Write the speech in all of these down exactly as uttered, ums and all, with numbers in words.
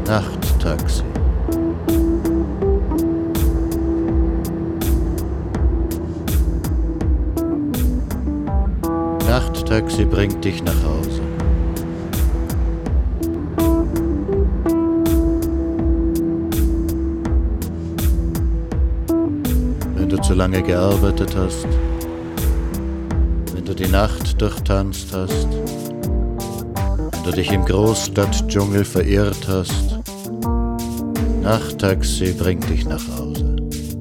Nachttaxi. Nachttaxi bringt dich nach Hause. Wenn du zu lange gearbeitet hast, wenn du die Nacht durchtanzt hast, wenn du dich im Großstadtdschungel verirrt hast, Nachttaxi bringt dich nach Hause.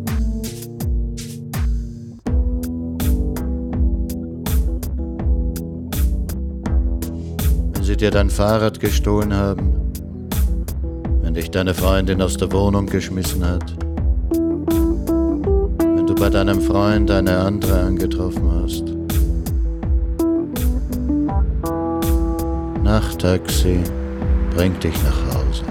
Wenn sie dir dein Fahrrad gestohlen haben, wenn dich deine Freundin aus der Wohnung geschmissen hat, wenn du bei deinem Freund eine andere angetroffen hast, Nachttaxi bringt dich nach Hause.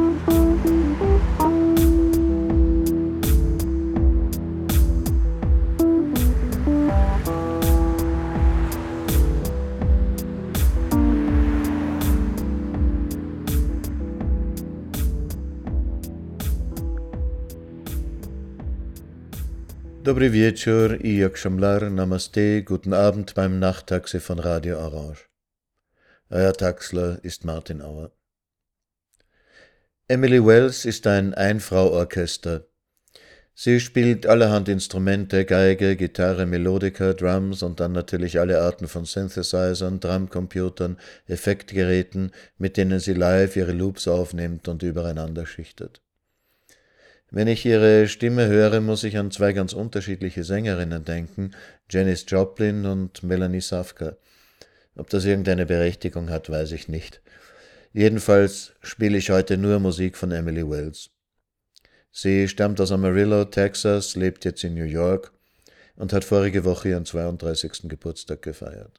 Dobry wieczór i jak Szamlar, Namaste, guten Abend beim Nachttaxi von Radio Orange. Euer Taxler ist Martin Auer. Emily Wells ist ein Ein-Frau-Orchester. Sie spielt allerhand Instrumente, Geige, Gitarre, Melodika, Drums und dann natürlich alle Arten von Synthesizern, Drumcomputern, Effektgeräten, mit denen sie live ihre Loops aufnimmt und übereinander schichtet. Wenn ich ihre Stimme höre, muss ich an zwei ganz unterschiedliche Sängerinnen denken, Janis Joplin und Melanie Safka. Ob das irgendeine Berechtigung hat, weiß ich nicht. Jedenfalls spiele ich heute nur Musik von Emily Wells. Sie stammt aus Amarillo, Texas, lebt jetzt in New York und hat vorige Woche ihren zweiunddreißigsten Geburtstag gefeiert.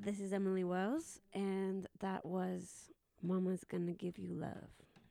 this is Emily Wells, and that was Mama's Gonna Give You Love.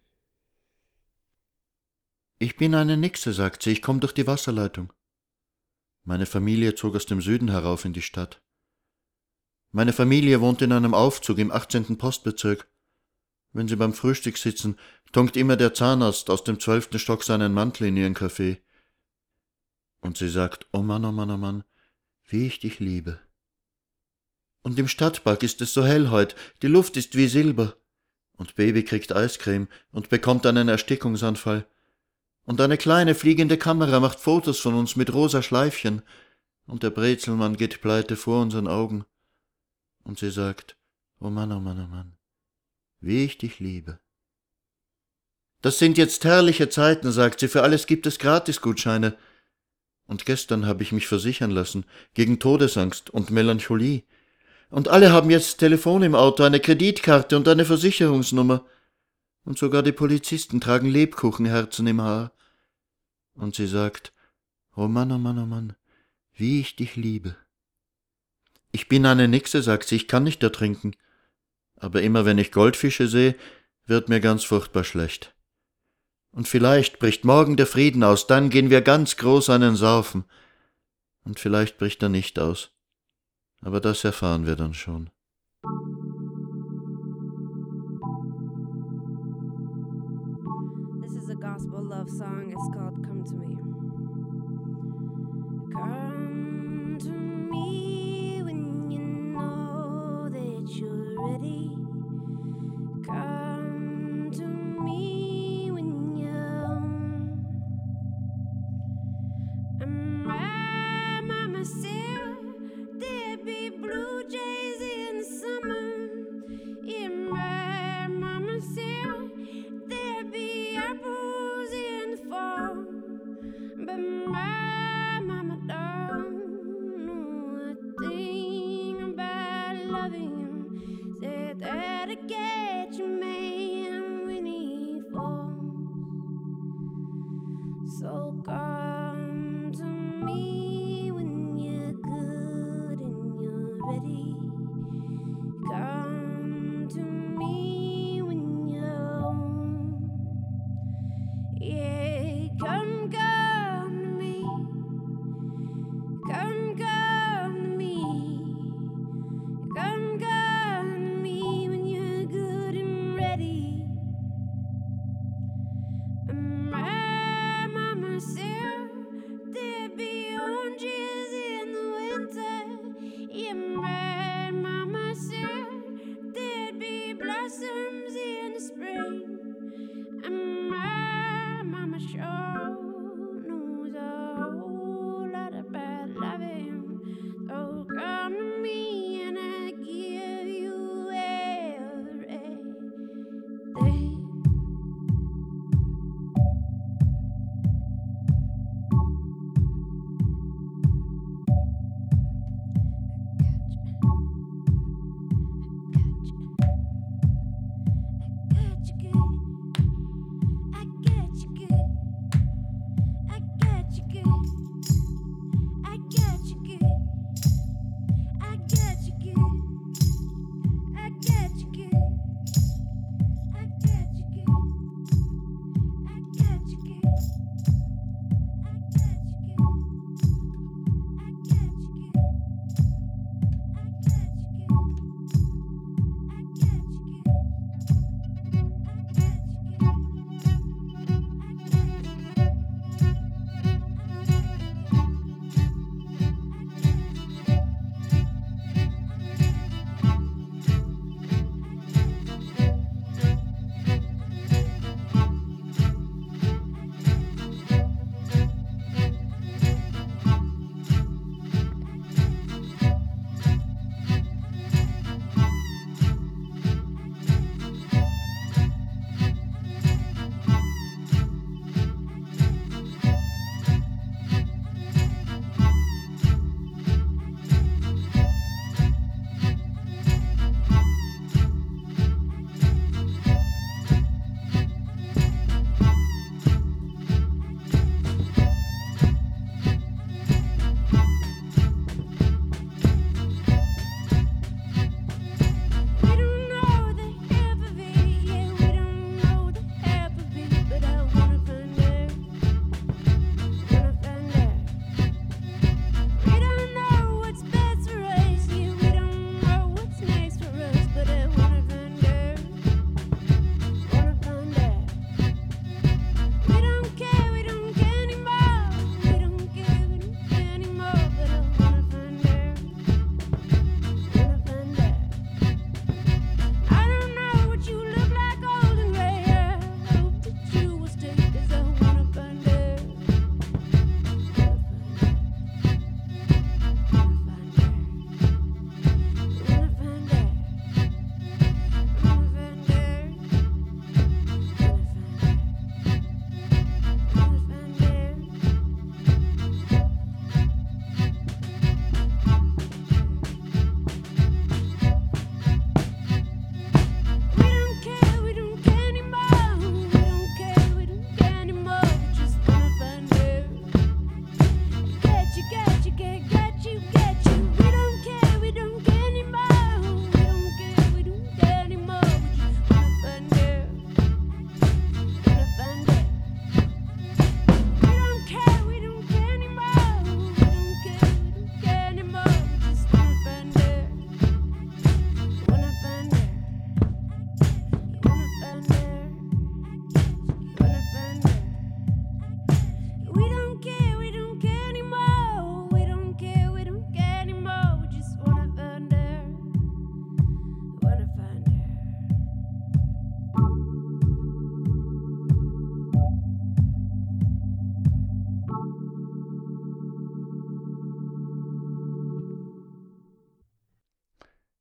Ich bin eine Nixe, sagt sie, ich komme durch die Wasserleitung. Meine Familie zog aus dem Süden herauf in die Stadt. Meine Familie wohnt in einem Aufzug im achtzehnten Postbezirk. Wenn sie beim Frühstück sitzen, tunkt immer der Zahnarzt aus dem zwölften Stock seinen Mantel in ihren Kaffee. Und sie sagt, oh Mann, oh Mann, oh Mann, wie ich dich liebe. Und im Stadtpark ist es so hell heut, die Luft ist wie Silber. Und Baby kriegt Eiscreme und bekommt einen Erstickungsanfall. Und eine kleine fliegende Kamera macht Fotos von uns mit rosa Schleifchen. Und der Brezelmann geht pleite vor unseren Augen. Und sie sagt, oh Mann, oh Mann, oh Mann, wie ich dich liebe. Das sind jetzt herrliche Zeiten, sagt sie, für alles gibt es Gratisgutscheine. Und gestern habe ich mich versichern lassen, gegen Todesangst und Melancholie. Und alle haben jetzt Telefon im Auto, eine Kreditkarte und eine Versicherungsnummer. Und sogar die Polizisten tragen Lebkuchenherzen im Haar. Und sie sagt, oh Mann, oh Mann, oh Mann, wie ich dich liebe. Ich bin eine Nixe, sagt sie, ich kann nicht ertrinken. Aber immer wenn ich Goldfische sehe, wird mir ganz furchtbar schlecht. Und vielleicht bricht morgen der Frieden aus, dann gehen wir ganz groß einen saufen. Und vielleicht bricht er nicht aus. Aber das erfahren wir dann schon. This is a gospel love song. It's called Come to Me. Come to me when you know that you're ready. Come to me when you're I'm right, Mama said there'd be blue jays in summer. In my Mama said there'd be apples in fall. But my Mama don't know a thing about loving him. Said that'll get you man when he falls. So come to me when you're good and you're ready. Come to me when you're yeah, come, come to me. Come, come to me. Come, come to me when you're good and ready. My Mama said there'd be oranges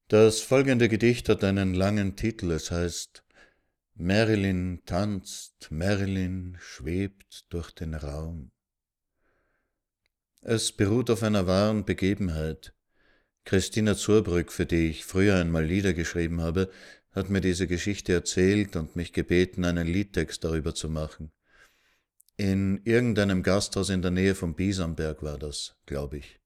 Das folgende Gedicht hat einen langen Titel. Es heißt Marilyn tanzt, Marilyn schwebt durch den Raum. Es beruht auf einer wahren Begebenheit. Christina Zurbrück, für die ich früher einmal Lieder geschrieben habe, hat mir diese Geschichte erzählt und mich gebeten, einen Liedtext darüber zu machen. In irgendeinem Gasthaus in der Nähe von Biesamberg war das, glaube ich.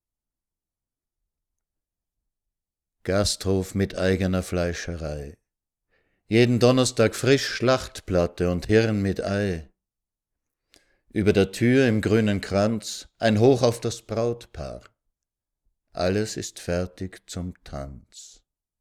Gasthof mit eigener Fleischerei. Jeden Donnerstag frisch Schlachtplatte und Hirn mit Ei. Über der Tür im grünen Kranz ein Hoch auf das Brautpaar. Alles ist fertig zum Tanz.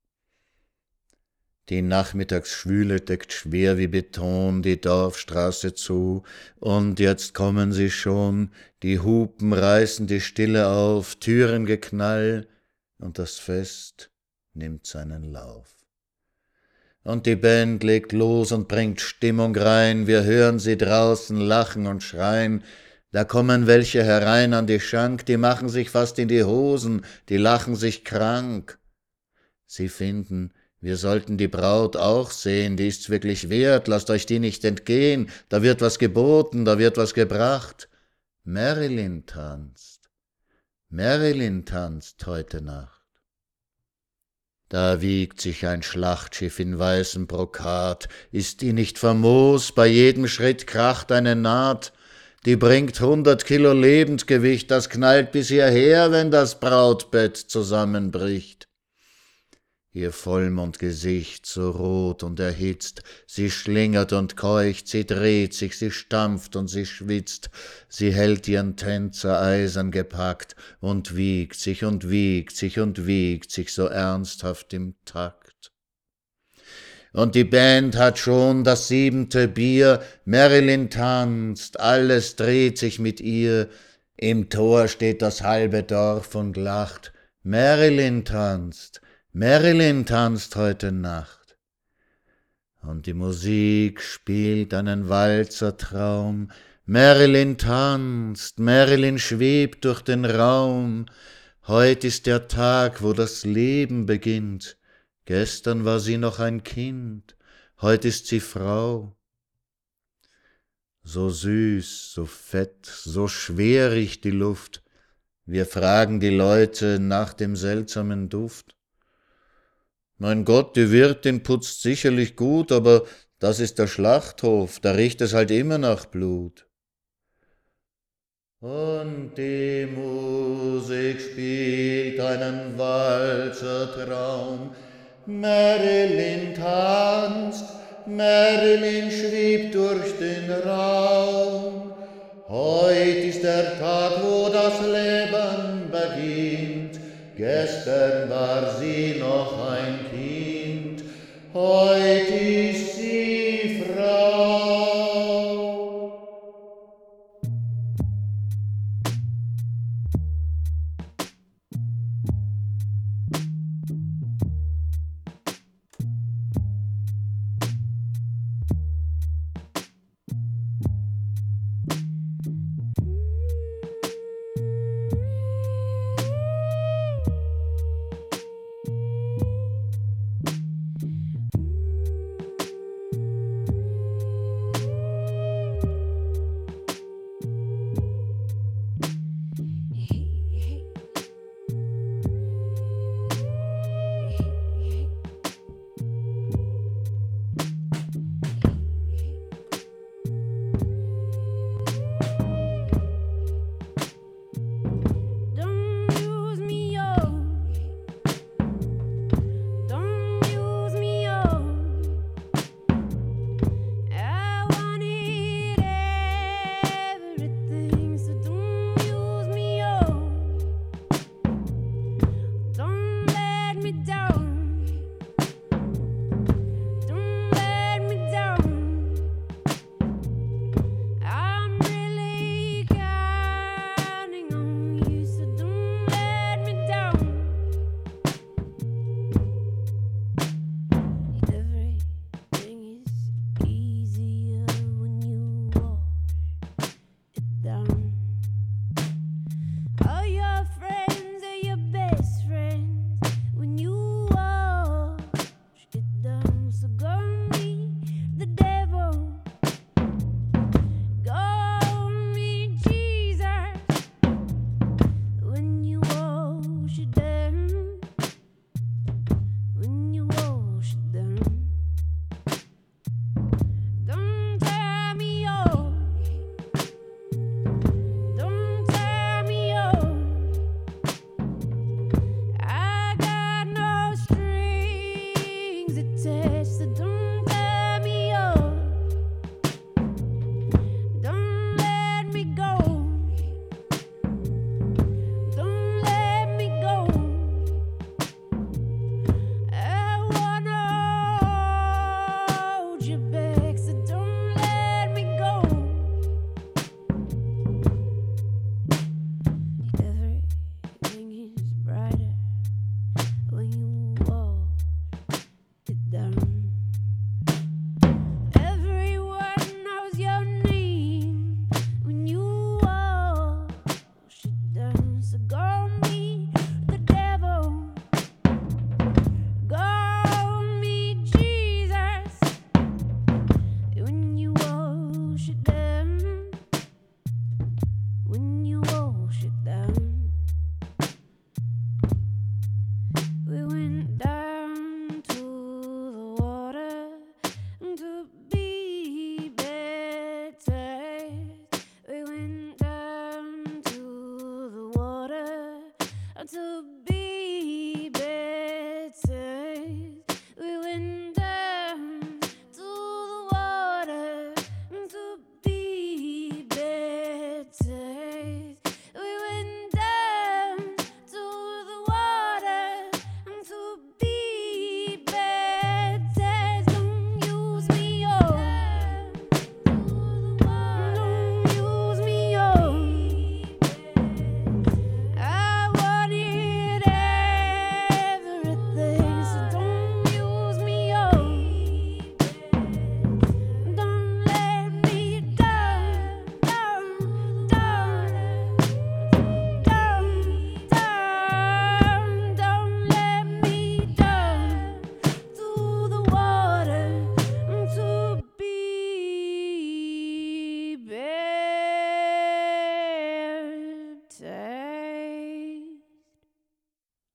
Die Nachmittagsschwüle deckt schwer wie Beton die Dorfstraße zu, und jetzt kommen sie schon, die Hupen reißen die Stille auf, Türengeknall, und das Fest nimmt seinen Lauf. Und die Band legt los und bringt Stimmung rein, wir hören sie draußen lachen und schreien. Da kommen welche herein an die Schank, die machen sich fast in die Hosen, die lachen sich krank. Sie finden, wir sollten die Braut auch sehen, die ist's wirklich wert, lasst euch die nicht entgehen, da wird was geboten, da wird was gebracht. Marilyn tanzt, Marilyn tanzt heute Nacht. Da wiegt sich ein Schlachtschiff in weißem Brokat, ist die nicht famos, bei jedem Schritt kracht eine Naht, die bringt hundert Kilo Lebendgewicht, das knallt bis hierher, wenn das Brautbett zusammenbricht. Ihr Vollmondgesicht so rot und erhitzt, sie schlingert und keucht, sie dreht sich, sie stampft und sie schwitzt, sie hält ihren Tänzer eisern gepackt und wiegt sich und wiegt sich und wiegt sich so ernsthaft im Takt. Und die Band hat schon das siebente Bier, Marilyn tanzt, alles dreht sich mit ihr, im Tor steht das halbe Dorf und lacht, Marilyn tanzt, Marilyn tanzt heute Nacht. Und die Musik spielt einen Walzertraum, Marilyn tanzt, Marilyn schwebt durch den Raum, heut ist der Tag, wo das Leben beginnt, gestern war sie noch ein Kind, heut ist sie Frau. So süß, so fett, so schwer riecht die Luft, wir fragen die Leute nach dem seltsamen Duft. Mein Gott, die Wirtin putzt sicherlich gut, aber das ist der Schlachthof, da riecht es halt immer nach Blut. Und die Musik spielt einen Walzertraum, Marilyn tanzt, Marilyn schwebt durch den Raum. Heut ist der Tag, wo das Leben beginnt, gestern war sie noch ein Kind, heut ist sie Frau.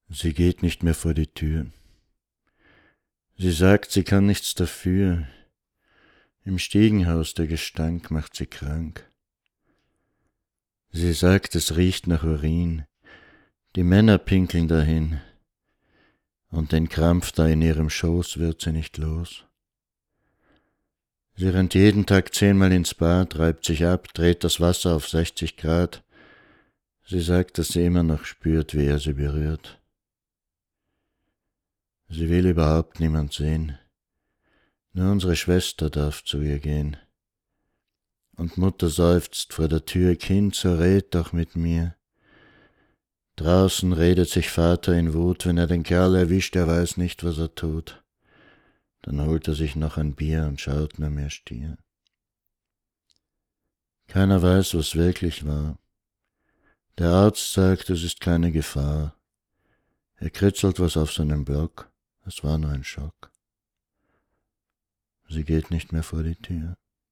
Sie geht nicht mehr vor die Tür. Sie sagt, sie kann nichts dafür. Im Stiegenhaus der Gestank macht sie krank. Sie sagt, es riecht nach Urin. Die Männer pinkeln dahin. Und den Krampf da in ihrem Schoß wird sie nicht los. Sie rennt jeden Tag zehnmal ins Bad, reibt sich ab, dreht das Wasser auf sechzig Grad. Sie sagt, dass sie immer noch spürt, wie er sie berührt. Sie will überhaupt niemand sehen. Nur unsere Schwester darf zu ihr gehen. Und Mutter seufzt vor der Tür, Kind, so red doch mit mir. Draußen redet sich Vater in Wut, wenn er den Kerl erwischt, er weiß nicht, was er tut. Dann holt er sich noch ein Bier und schaut nur mehr stier. Keiner weiß, was wirklich war. Der Arzt sagt, es ist keine Gefahr. Er kritzelt was auf seinem Block, es war nur ein Schock. Sie geht nicht mehr vor die Tür.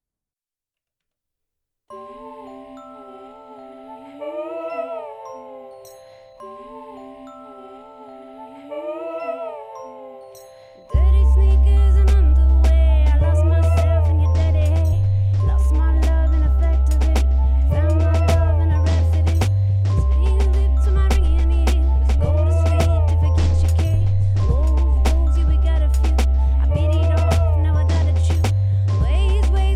Dirty sneakers and underwear. I lost myself in your dirty hair. Lost my love in a factory. Found my love in a rhapsody. Spinning your lips to my ringing ears. Go to sleep to forget your care. Wolves, wolves, yeah, we got a few. I beat it off, now I gotta chew. Ways, ways,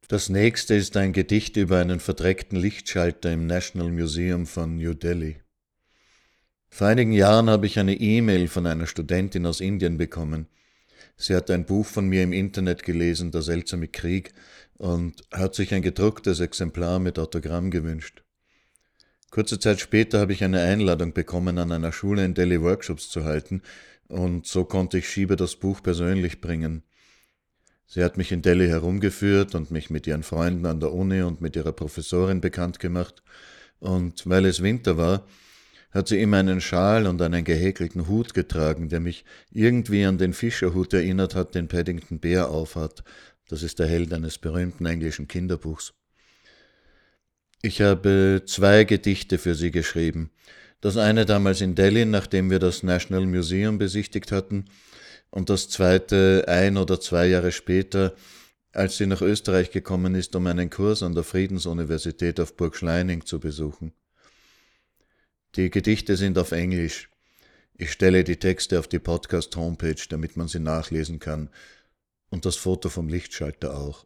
Das nächste ist ein Gedicht über einen verdreckten Lichtschalter im National Museum von New Delhi. Vor einigen Jahren habe ich eine E-Mail von einer Studentin aus Indien bekommen. Sie hat ein Buch von mir im Internet gelesen, Der seltsame Krieg, und hat sich ein gedrucktes Exemplar mit Autogramm gewünscht. Kurze Zeit später habe ich eine Einladung bekommen, an einer Schule in Delhi Workshops zu halten, und so konnte ich Shiba das Buch persönlich bringen. Sie hat mich in Delhi herumgeführt und mich mit ihren Freunden an der Uni und mit ihrer Professorin bekannt gemacht, und weil es Winter war, hat sie immer einen Schal und einen gehäkelten Hut getragen, der mich irgendwie an den Fischerhut erinnert hat, den Paddington Bear aufhat. Das ist der Held eines berühmten englischen Kinderbuchs. Ich habe zwei Gedichte für sie geschrieben. Das eine damals in Delhi, nachdem wir das National Museum besichtigt hatten, und das zweite ein oder zwei Jahre später, als sie nach Österreich gekommen ist, um einen Kurs an der Friedensuniversität auf Burg Schleining zu besuchen. Die Gedichte sind auf Englisch. Ich stelle die Texte auf die Podcast-Homepage, damit man sie nachlesen kann, und das Foto vom Lichtschalter auch.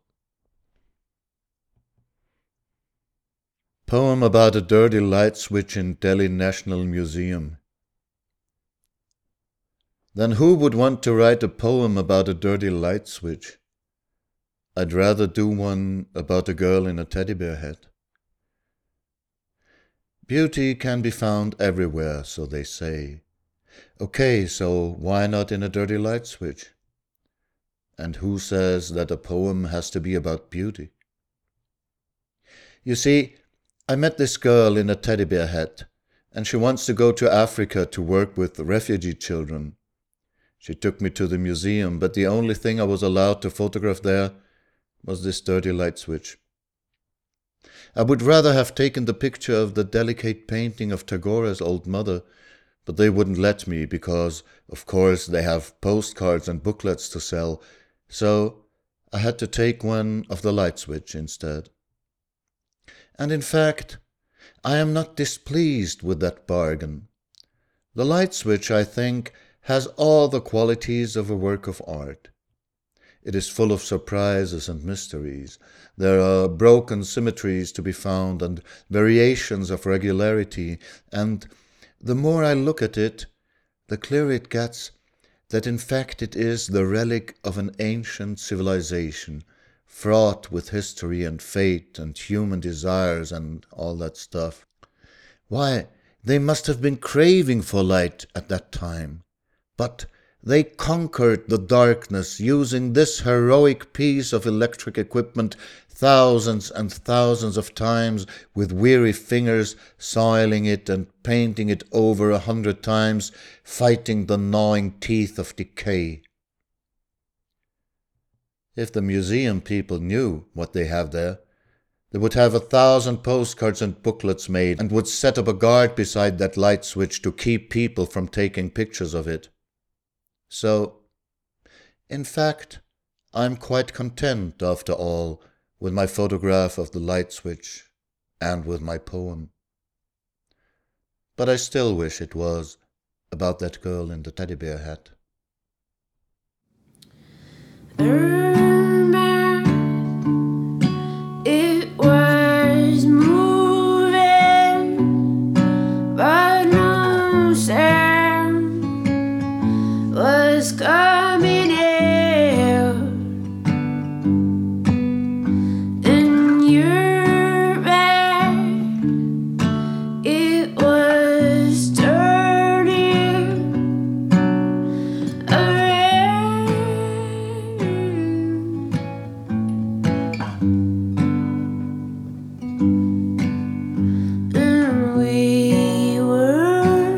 Poem about a dirty light switch in Delhi National Museum. Then who would want to write a poem about a dirty light switch? I'd rather do one about a girl in a teddy bear hat. Beauty can be found everywhere, so they say. Okay, so why not in a dirty light switch? And who says that a poem has to be about beauty? You see, I met this girl in a teddy bear hat, and she wants to go to Africa to work with refugee children. She took me to the museum, but the only thing I was allowed to photograph there was this dirty light switch. I would rather have taken the picture of the delicate painting of Tagore's old mother, but they wouldn't let me because, of course, they have postcards and booklets to sell, so I had to take one of the light switch instead. And in fact, I am not displeased with that bargain. The light switch, I think, has all the qualities of a work of art. It is full of surprises and mysteries. There are broken symmetries to be found and variations of regularity, and the more I look at it, the clearer it gets that in fact it is the relic of an ancient civilization, fraught with history and fate and human desires and all that stuff. Why, they must have been craving for light at that time. But they conquered the darkness using this heroic piece of electric equipment thousands and thousands of times with weary fingers, soiling it and painting it over a hundred times, fighting the gnawing teeth of decay. If the museum people knew what they have there, they would have a thousand postcards and booklets made and would set up a guard beside that light switch to keep people from taking pictures of it. So, in fact, I'm quite content, after all, with my photograph of the light switch and with my poem. But I still wish it was about that girl in the teddy bear hat. It was moving, but no sound was coming out. In your back, it was turning around. And we were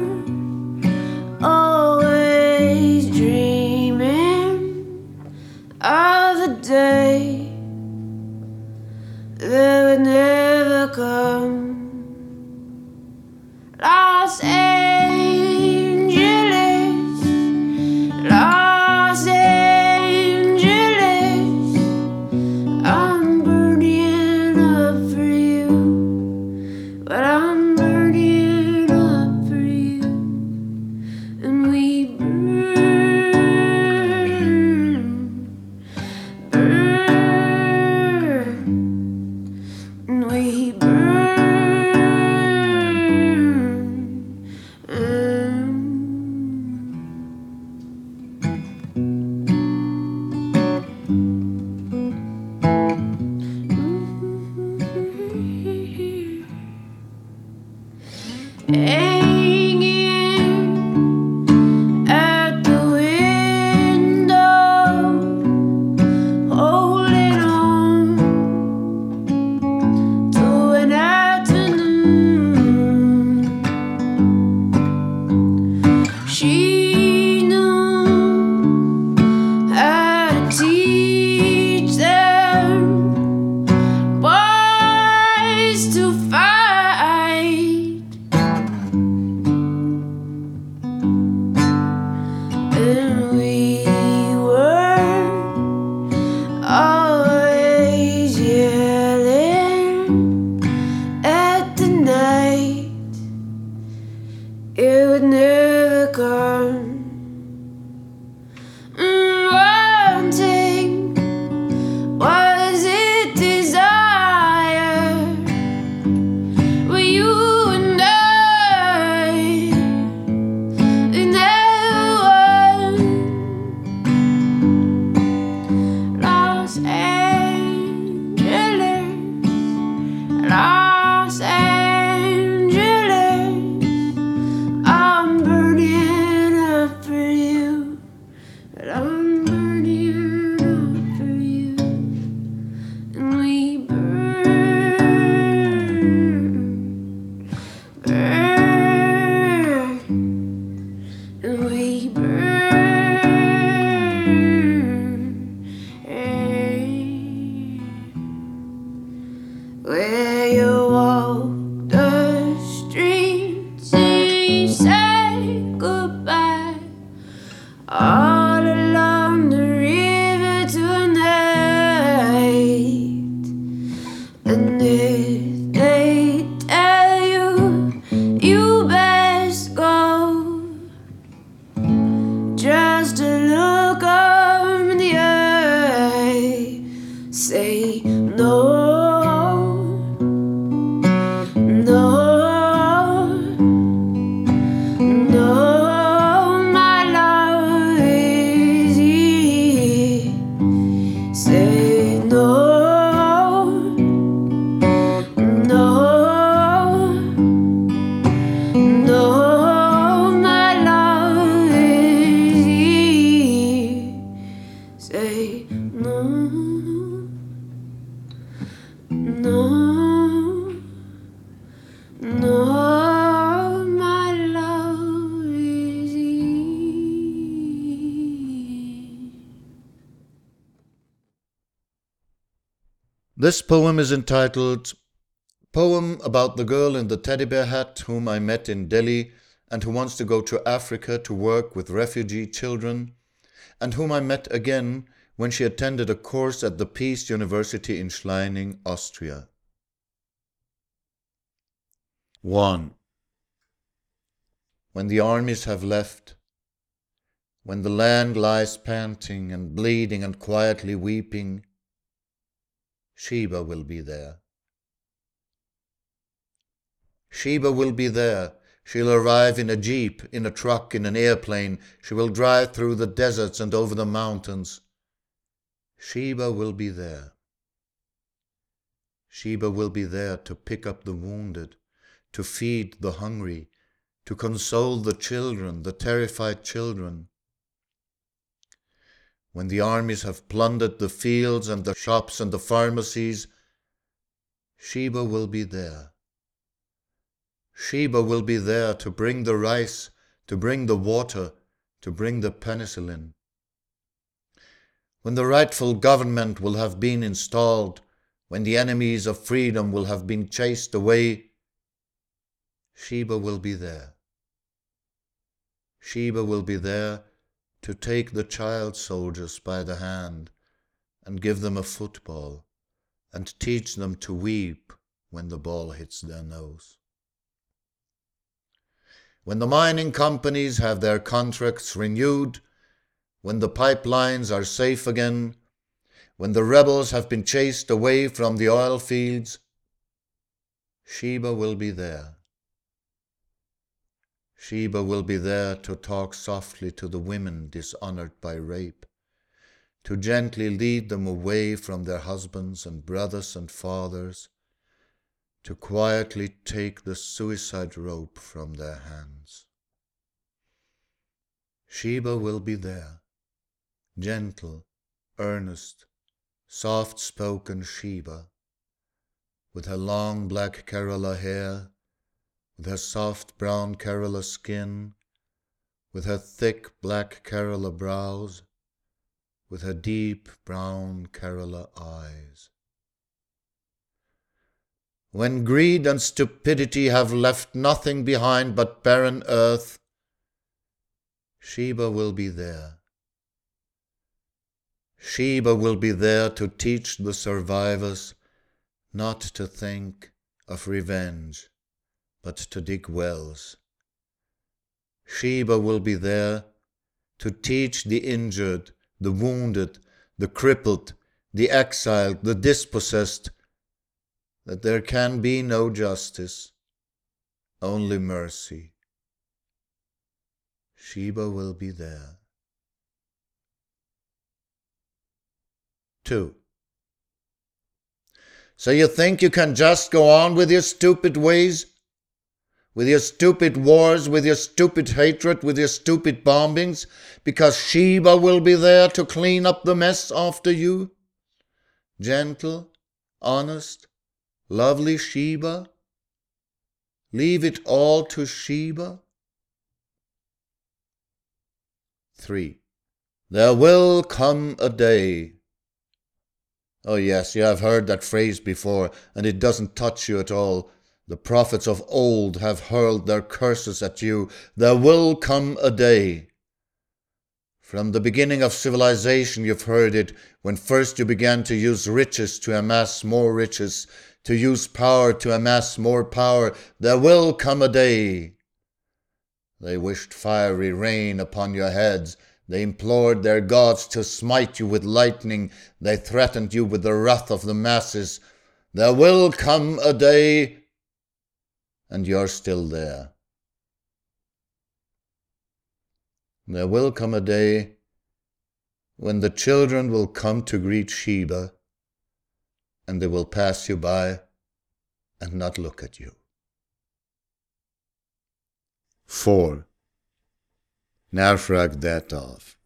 always dreaming of the day that would never come. Los Angeles, Los Angeles, I'm burning up for you, but I'm burning up for you, and we burn, burn. hanging at the window, holding on to an afternoon. She knew how to teach them boys to fight, and we were always yelling at the night. It would never come. Mm, Wanting, was it desire? Were you and I in that one? Los Angeles, Los Angeles, I'm burning up for you, but I'm burning up for you, and we burn, burn, and we burn. Where you walk the streets and you say goodbye, all along the river tonight. And if they tell you you best go, just a look up in the eye, say no, no, no, my love is here. Say no, no, no, my love is here. Say no, no, no, my love is here. This poem is entitled Poem about the girl in the teddy bear hat whom I met in Delhi and who wants to go to Africa to work with refugee children, and whom I met again when she attended a course at the Peace University in Schleining, Austria. one. When the armies have left, when the land lies panting and bleeding and quietly weeping, Sheba will be there. Sheba will be there. She'll arrive in a jeep, in a truck, in an airplane. She will drive through the deserts and over the mountains. Sheba will be there. Sheba will be there to pick up the wounded, to feed the hungry, to console the children, the terrified children. When the armies have plundered the fields and the shops and the pharmacies, Sheba will be there. Sheba will be there to bring the rice, to bring the water, to bring the penicillin. When the rightful government will have been installed, when the enemies of freedom will have been chased away, Sheba will be there. Sheba will be there to take the child soldiers by the hand and give them a football and teach them to weep when the ball hits their nose. When the mining companies have their contracts renewed, when the pipelines are safe again, when the rebels have been chased away from the oil fields, Sheba will be there. Sheba will be there to talk softly to the women dishonored by rape, to gently lead them away from their husbands and brothers and fathers, to quietly take the suicide rope from their hands. Sheba will be there, gentle, earnest, soft-spoken Sheba, with her long black Kerala hair, with her soft brown Kerala skin, with her thick black Kerala brows, with her deep brown Kerala eyes. When greed and stupidity have left nothing behind but barren earth, Sheba will be there. Sheba will be there to teach the survivors not to think of revenge, but to dig wells. Sheba will be there to teach the injured, the wounded, the crippled, the exiled, the dispossessed, that there can be no justice, only mercy. Sheba will be there. Two. So you think you can just go on with your stupid ways? With your stupid wars, with your stupid hatred, with your stupid bombings, because Sheba will be there to clean up the mess after you? Gentle, honest, lovely Sheba? Leave it all to Sheba? Three. There will come a day. Oh yes, you have heard that phrase before, and it doesn't touch you at all. The prophets of old have hurled their curses at you. There will come a day. From the beginning of civilization you've heard it, when first you began to use riches to amass more riches, to use power to amass more power. There will come a day. They wished fiery rain upon your heads. They implored their gods to smite you with lightning. They threatened you with the wrath of the masses. There will come a day, and you're still there. There will come a day when the children will come to greet Sheba, and they will pass you by and not look at you. Four. Narfrag Datov.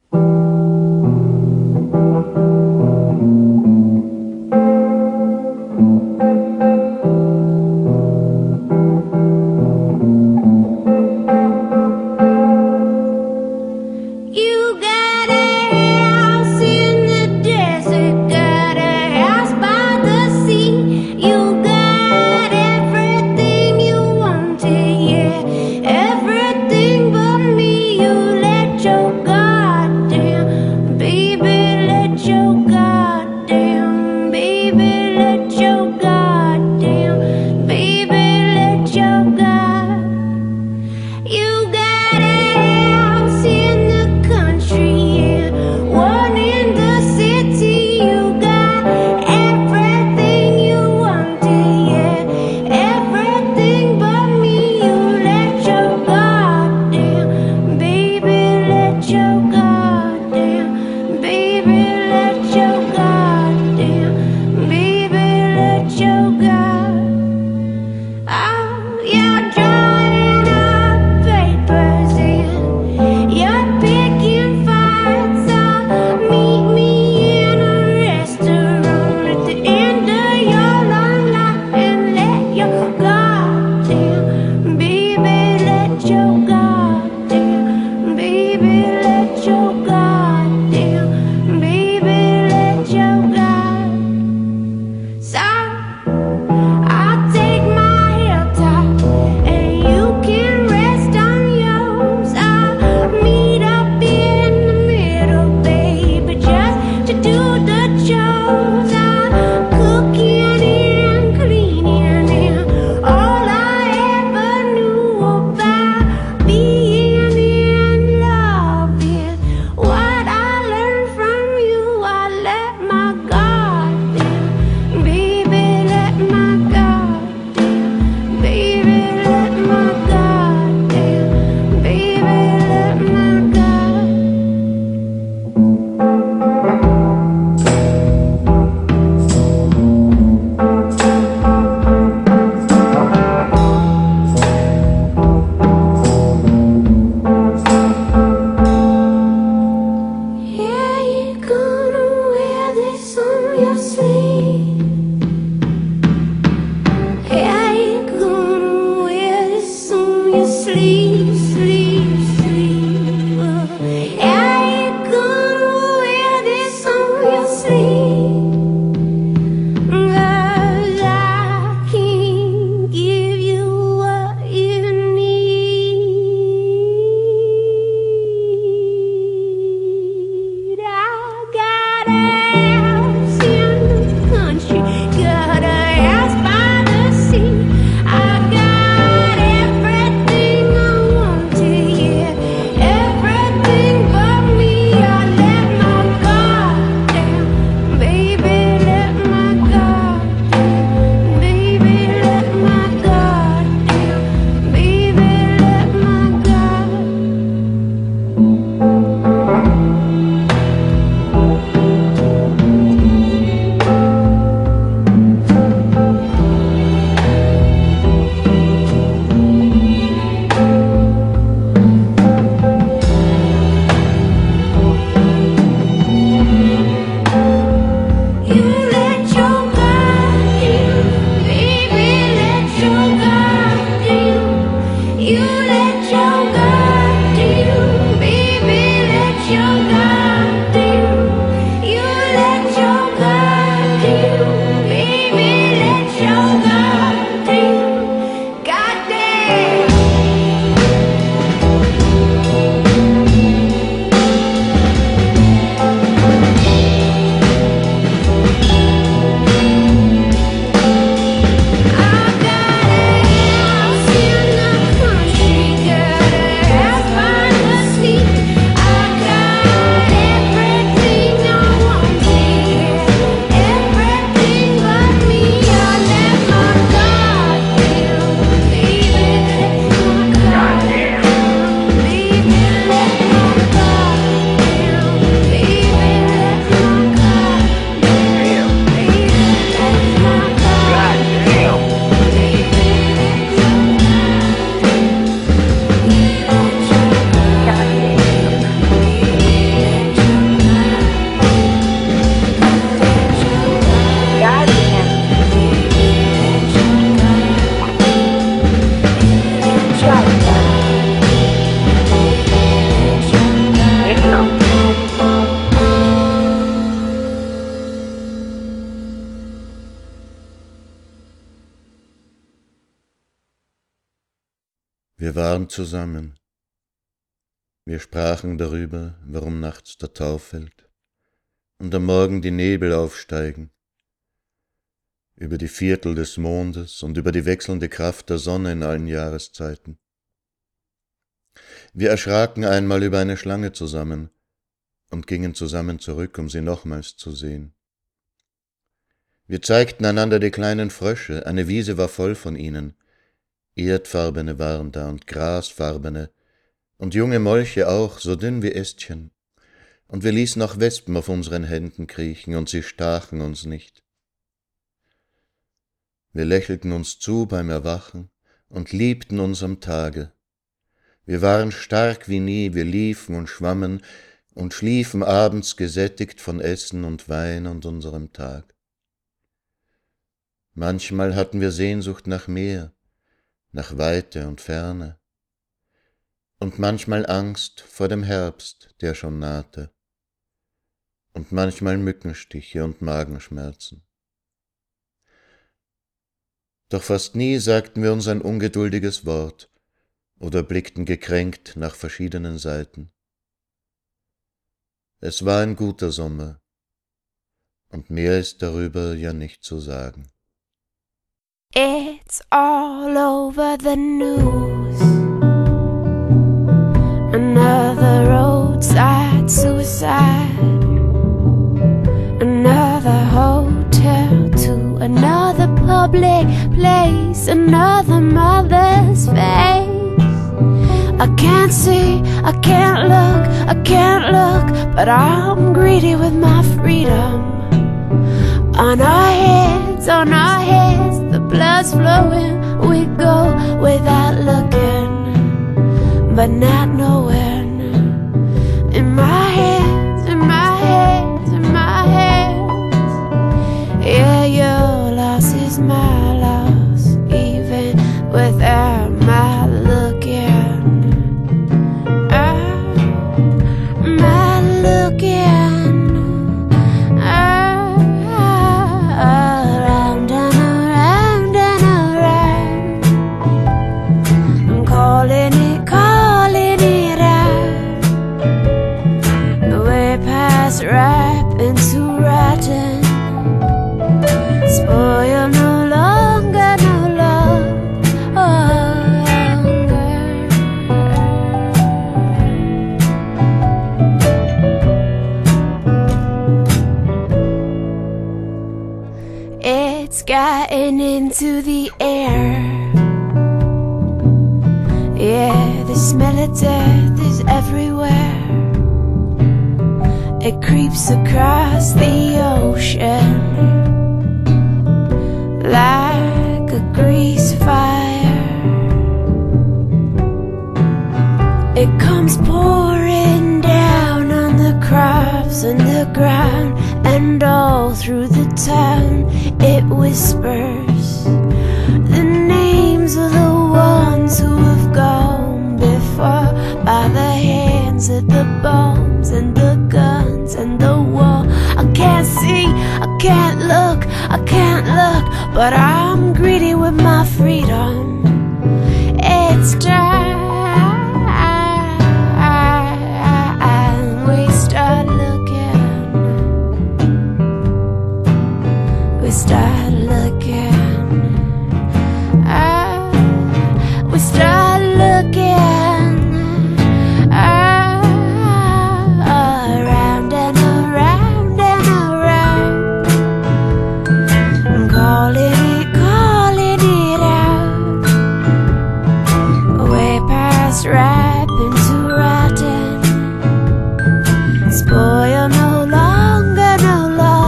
You got a house in the desert, got a house by the sea. You got everything you wanted, yeah, everything but me. You let your guard down, baby, let your guard down, baby, let your guard down, baby, let your guard. You got a house in the country, yeah, one in the city. You got everything you wanted, yeah, everything but me. You let your guard down, baby, let your guard down, baby, let your guard down, baby, let your guard. Oh, you're drawing up papers and you're picking fights. So meet me in a restaurant at the end of your long life and let your guard down, baby, let your guard down, baby, let your guard down, baby, let your guard. So I'll take my hilltop and you can rest on yours. I'll meet up in the middle, baby, just to do the chores. I'm cooking and cleaning and all I ever knew about being sleep, sleep, sleep. Yeah, you're gonna wear this on your sleeve. 'Cause I can't give you what you need. I got a house in the country, got a house by the sea. I got everything I wanted, yeah, everything but me. I let my guard down, baby, let my guard down, baby, let my guard down, baby, let my guard. You let your guard down, baby, let your guard down. You let your guard down, baby, let your guard down. You let your guard down, baby, let your guard down. Goddamn. I got a house in the country, got a house by the sea. I got everything I wanted, everything but me. I let my guard down, baby, let my guard down, baby, let my guard down, baby, let my guard down, baby, let my guard down. Wir waren zusammen. Wir sprachen darüber, warum nachts der Tau fällt und am Morgen die Nebel aufsteigen, über die Viertel des Mondes und über die wechselnde Kraft der Sonne in allen Jahreszeiten. Wir erschraken einmal über eine Schlange zusammen und gingen zusammen zurück, um sie nochmals zu sehen. Wir zeigten einander die kleinen Frösche, eine Wiese war voll von ihnen. Erdfarbene waren da und grasfarbene und junge Molche auch, so dünn wie Ästchen. Und wir ließen auch Wespen auf unseren Händen kriechen und sie stachen uns nicht. Wir lächelten uns zu beim Erwachen und liebten uns am Tage. Wir waren stark wie nie, wir liefen und schwammen und schliefen abends gesättigt von Essen und Wein und unserem Tag. Manchmal hatten wir Sehnsucht nach Meer, nach Weite und Ferne, und manchmal Angst vor dem Herbst, der schon nahte, und manchmal Mückenstiche und Magenschmerzen. Doch fast nie sagten wir uns ein ungeduldiges Wort oder blickten gekränkt nach verschiedenen Seiten. Es war ein guter Sommer, und mehr ist darüber ja nicht zu sagen. It's all over the news. Another roadside suicide. Another hotel to another public place. Another mother's face. I can't see, I can't look, I can't look, but I'm greedy with my freedom. On our heads, on our heads, the blood's flowing. We go without looking, but not knowing. In my hands, in my hands, in my hands. Yeah, your loss is my loss, even without my looking. and into the air. Yeah, the smell of death is everywhere. It creeps across the ocean like a grease fire. It comes pouring down on the crops and the ground, and all through the town it whispers the names of the ones who have gone before, by the hands of the bombs and the guns and the war. I can't see, I can't look, I can't look, but I'm greedy with my freedom. It's time we start looking, we start looking, ah, we start looking, ah, around and around and around, calling it, calling it out, way past ripe into rotten, spoil no longer, no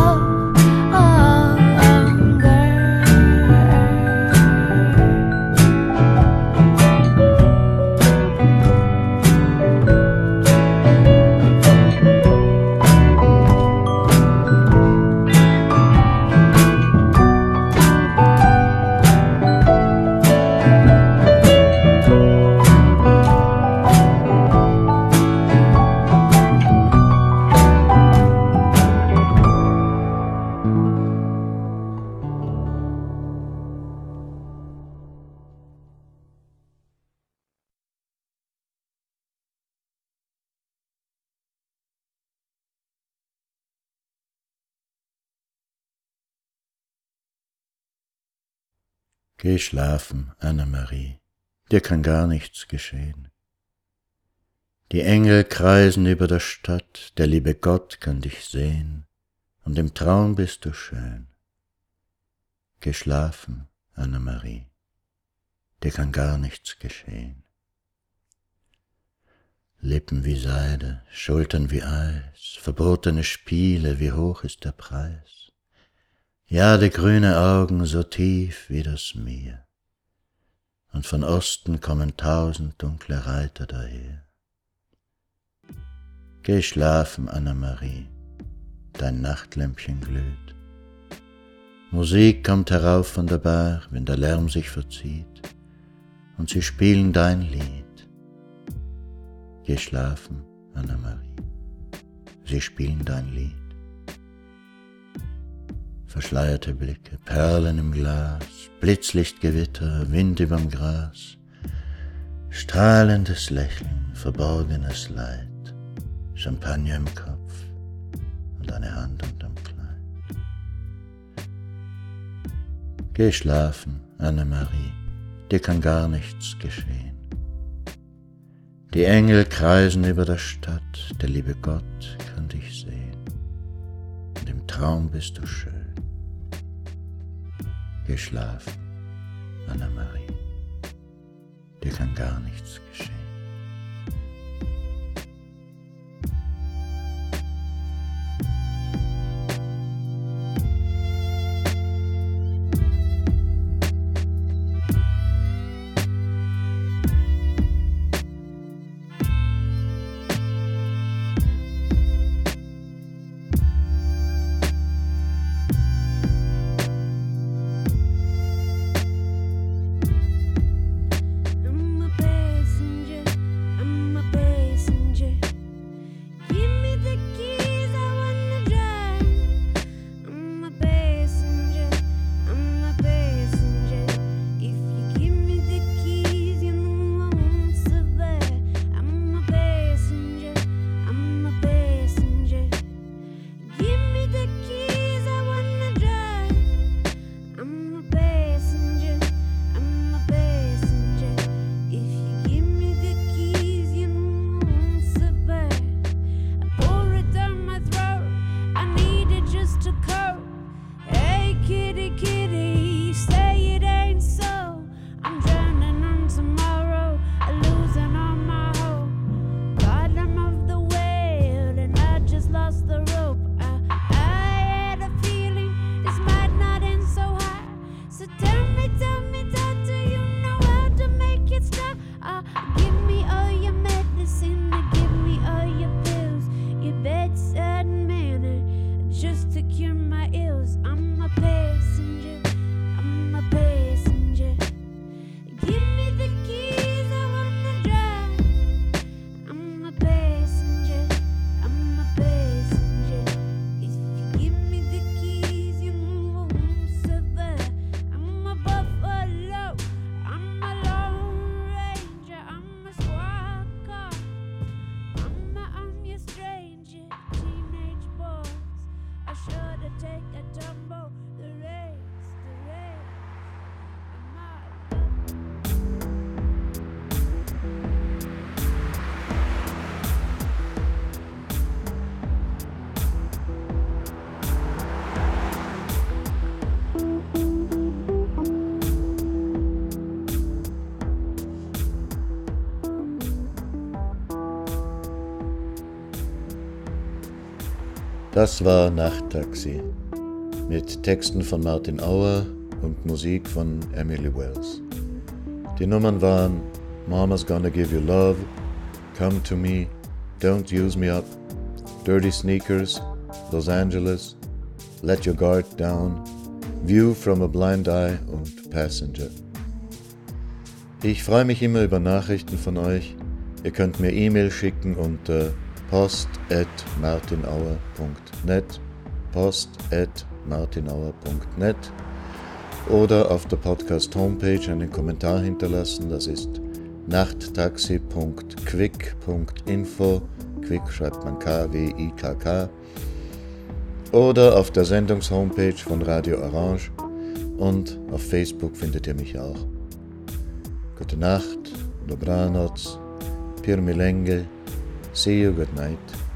Geh schlafen, Annemarie, dir kann gar nichts geschehen. Die Engel kreisen über der Stadt, der liebe Gott kann dich sehen, und im Traum bist du schön. Geh schlafen, Annemarie, dir kann gar nichts geschehen. Lippen wie Seide, Schultern wie Eis, verbotene Spiele, wie hoch ist der Preis? Ja, die grüne Augen so tief wie das Meer, und von Osten kommen tausend dunkle Reiter daher. Geh schlafen, Annemarie, dein Nachtlämpchen glüht. Musik kommt herauf von der Bar, wenn der Lärm sich verzieht, und sie spielen dein Lied. Geh schlafen, Annemarie, sie spielen dein Lied. Verschleierte Blicke, Perlen im Glas, Blitzlichtgewitter, Wind überm Gras, strahlendes Lächeln, verborgenes Leid, Champagner im Kopf und eine Hand unterm Kleid. Geh schlafen, Annemarie, dir kann gar nichts geschehen. Die Engel kreisen über der Stadt, der liebe Gott kann dich sehen, und im Traum bist du schön. Geh schlafen, Annemarie, dir kann gar nichts geschehen. I'm a passenger Das war Nachttaxi mit Texten von Martin Auer und Musik von Emily Wells. Die Nummern waren Mama's Gonna Give You Love, Come to Me, Don't Use Me Up, Dirty Sneakers, Los Angeles, Let Your Guard Down, View from a Blind Eye und Passenger. Ich freue mich immer über Nachrichten von euch. Ihr könnt mir E-Mail schicken unter post at martinauer punkt net, post at martinauer punkt net oder auf der Podcast-Homepage einen Kommentar hinterlassen. Das ist nachttaxi punkt quick punkt info. Quick schreibt man K W I K K. Oder auf der Sendungs-Homepage von Radio Orange und auf Facebook findet ihr mich auch. Gute Nacht, dobranoc, pir milenge, see you, good night.